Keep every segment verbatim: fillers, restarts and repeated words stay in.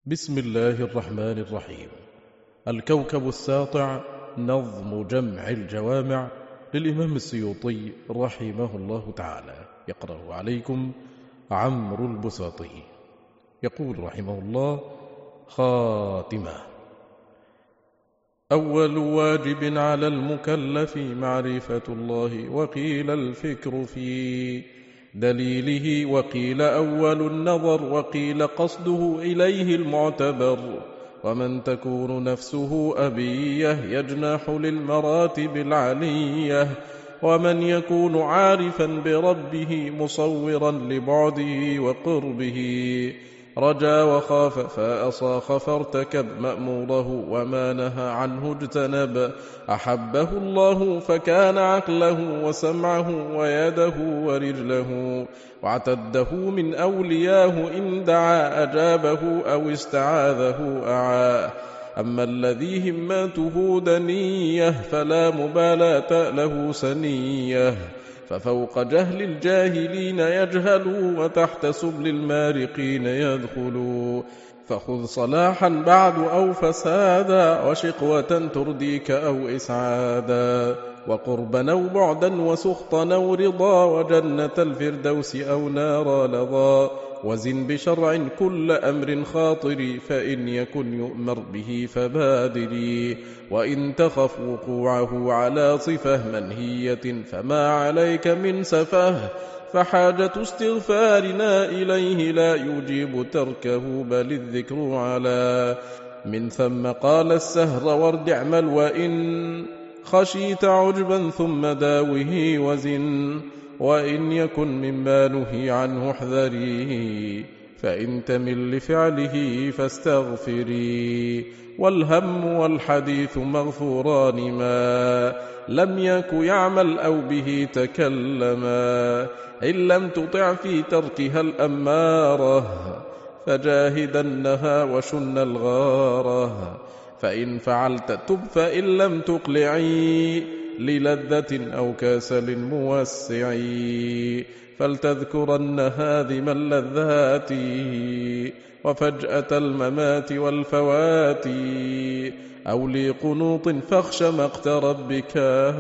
بسم الله الرحمن الرحيم. الكوكب الساطع، نظم جمع الجوامع للإمام السيوطي رحمه الله تعالى، يقرأ عليكم عمرو البساطي. يقول رحمه الله: خاتمة. أول واجب على المكلف معرفة الله، وقيل الفكر في دليله، وقيل أول النظر، وقيل قصده إليه المعتبر. ومن تكون نفسه أبية يجنح للمراتب العلية، ومن يكون عارفا بربه مصورا لبعده وقربه، رجا وخاف فأصاخ فارتكب مأموره، وما نهى عنه اجتنب. أحبه الله فكان عقله وسمعه ويده ورجله، واعتده من أولياه إن دعا أجابه أو استعاذه أعاه. أما الذي هماته دنية فلا مبالاة له سنية، ففوق جهل الجاهلين يجهل، وتحت سبل المارقين يدخل. فخذ صلاحا بعد أو فسادا، وشقوة ترديك أو إسعادا، وقربا أو بعدا وسخطا أو رضا، وجنة الفردوس أو نار لظى. وزن بشرع كل أمر خاطر، فإن يكن يؤمر به فبادري. وإن تخف وقوعه على صفة منهية، فما عليك من سفه. فحاجة استغفارنا إليه لا يجيب تركه، بل الذكر على. من ثم قال السهر وارد اعمل، وإن خشيت عجبا ثم داوه وزن. وإن يكن مما نهي عنه احذريه، فإن تمل لفعله فاستغفري. والهم والحديث مغفوران ما لم يك يعمل أو به تكلما، إن لم تطع في تركها الأمارة، فجاهدنها وشن الغارة. فإن فعلت تب، فإن لم تقلعي للذة أو كسل موسعي، فلتذكرن هاذم اللذات، وفجأة الممات والفوات. أو لقنوط فاخش مقت ربك،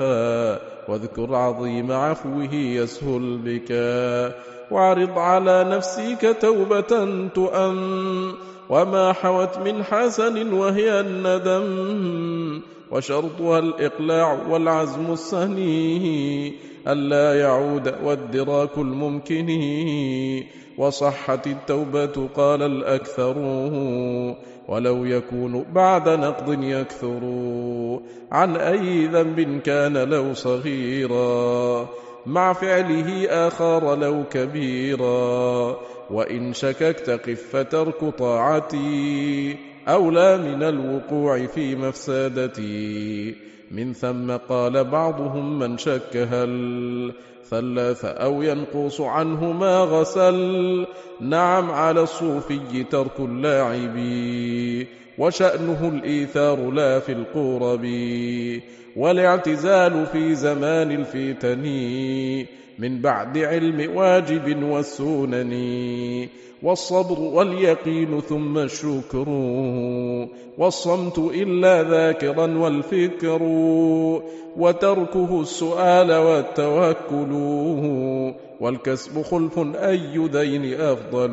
واذكر عظيم عفوه يسهل بك. واعرض على نفسك توبة تؤم، وما حوت من حسن وهي الندم. وشرطها الإقلاع والعزم السني، ألا يعود والدراك الممكن. وصحت التوبة قال الأكثر، ولو يكون بعد نقض يكثر. عن أي ذنب كان لو صغيرا، مع فعله آخر لو كبيرا. وإن شككت قف، فترك طاعتي أولى من الوقوع في مفسدتي. من ثم قال بعضهم من شك هل ثلث أو ينقص عنه ما غسل. نعم، على الصوفي ترك اللاعب، وشأنه الإيثار لا في القرب. والاعتزال في زمان الفتن، من بعد علم واجب والسنن. والصبر واليقين ثم الشكر، والصمت إلا ذاكرا والفكر. وتركه السؤال والتوكل، والكسب خلف أي دين أفضل.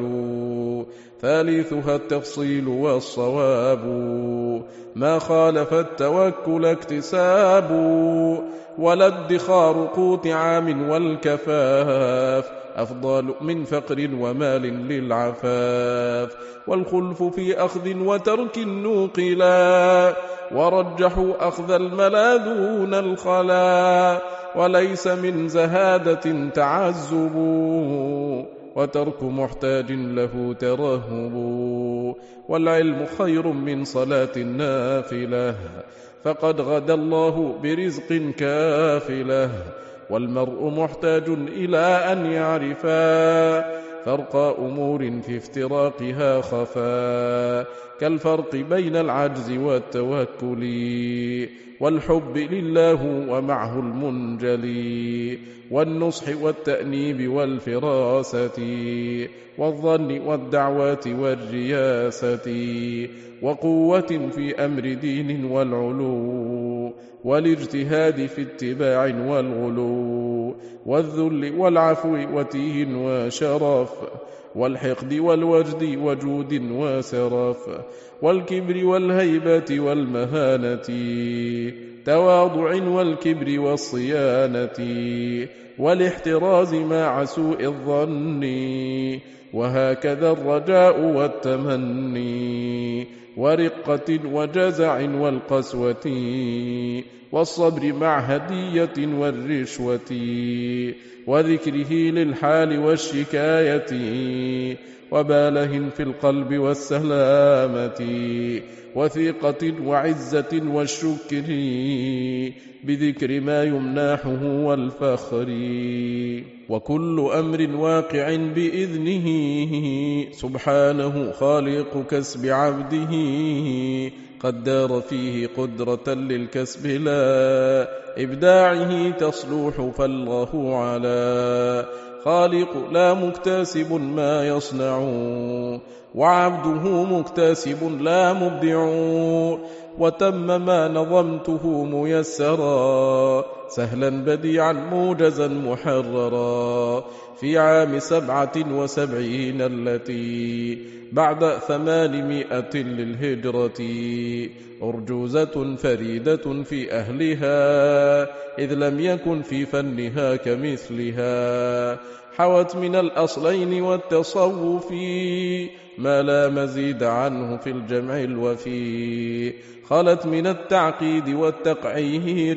ثالثها التفصيل والصواب، ما خالف التوكل اكتساب. ولا ادخار قوت عام والكفاف، أفضل من فقر ومال للعفاف. والخلف في أخذ وترك نوقلا، ورجحوا أخذ الملا دون الخلا. وليس من زهادة تعزب، وترك محتاج له ترهب. والعلم خير من صلاة النافلة، فقد غدا الله برزق كافلة. والمرء محتاج إلى أن يعرفا، فرق أمور في افتراقها خفا، كالفرق بين العجز والتوكل والحب لله ومعه المنجلي، والنصح والتأنيب والفراسة والظن والدعوات والرياسة، وقوة في أمر دين والعلو والاجتهاد في اتباع والغلو، والذل والعفو وتيه وشرف، والحقد والوجد وجود وسرف، والكبر والهيبة والمهانة، تواضع والكبر والصيانة، والاحتراز مع سوء الظن، وهكذا الرجاء والتمني، ورقة وجزع والقسوة، والصبر مع هدية والرشوة، وذكره للحال والشكاية، وباله في القلب والسلامة، وثقة وعزة والشكر، بذكر ما يمنحه والفخر، وكل أمر واقع بإذنه سبحانه خالق كسب عبده، قدر فيه قدرة للكسب لا إبداعه تصلح، فالله على خالق لا مكتسب ما يصنع، وعبده مكتسب لا مبدع، وتم ما نظمته ميسرا، سهلا بديعا موجزا محررا، في عام سبعة وسبعين التي بعد ثمانمائة للهجرة، أرجوزة فريدة في أهلها، إذ لم يكن في فنها كمثلها، حوت من الأصلين والتصوف ما لا مزيد عنه في الجمع الوفي، خلت من التعقيد والتقعير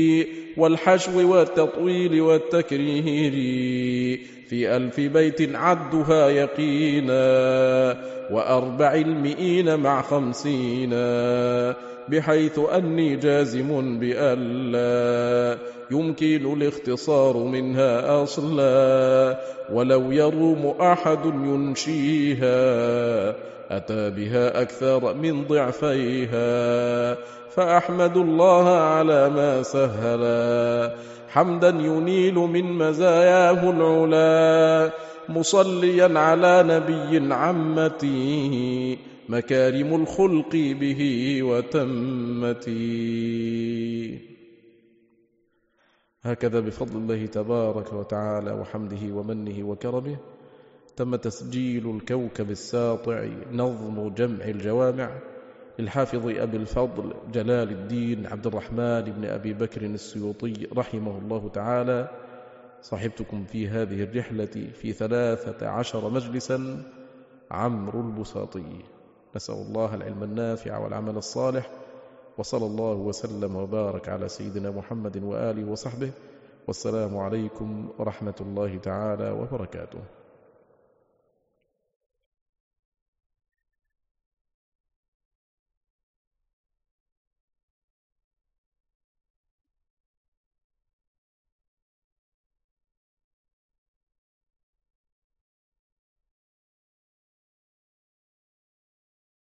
والحشو والتطويل والتكرير، في ألف بيت عدها يقينا، وأربع المئين مع خمسين، بحيث أني جازم بألا يمكن الاختصار منها أصلا، ولو يروم أحد ينشيها أتى بها أكثر من ضعفيها، فأحمد الله على ما سهلا، حمدا ينيل من مزاياه العلا، مصليا على نبي عمتي مكارم الخلق به وتمتي. هكذا بفضل الله تبارك وتعالى وحمده ومنه وكرمه تم تسجيل الكوكب الساطع نظم جمع الجوامع للحافظ أبي الفضل جلال الدين عبد الرحمن بن أبي بكر السيوطي رحمه الله تعالى. صاحبتكم في هذه الرحلة في ثلاثة عشر مجلسا عمرو البساطي. نسأل الله العلم النافع والعمل الصالح، وصلى الله وسلم وبارك على سيدنا محمد وآله وصحبه، والسلام عليكم ورحمة الله تعالى وبركاته.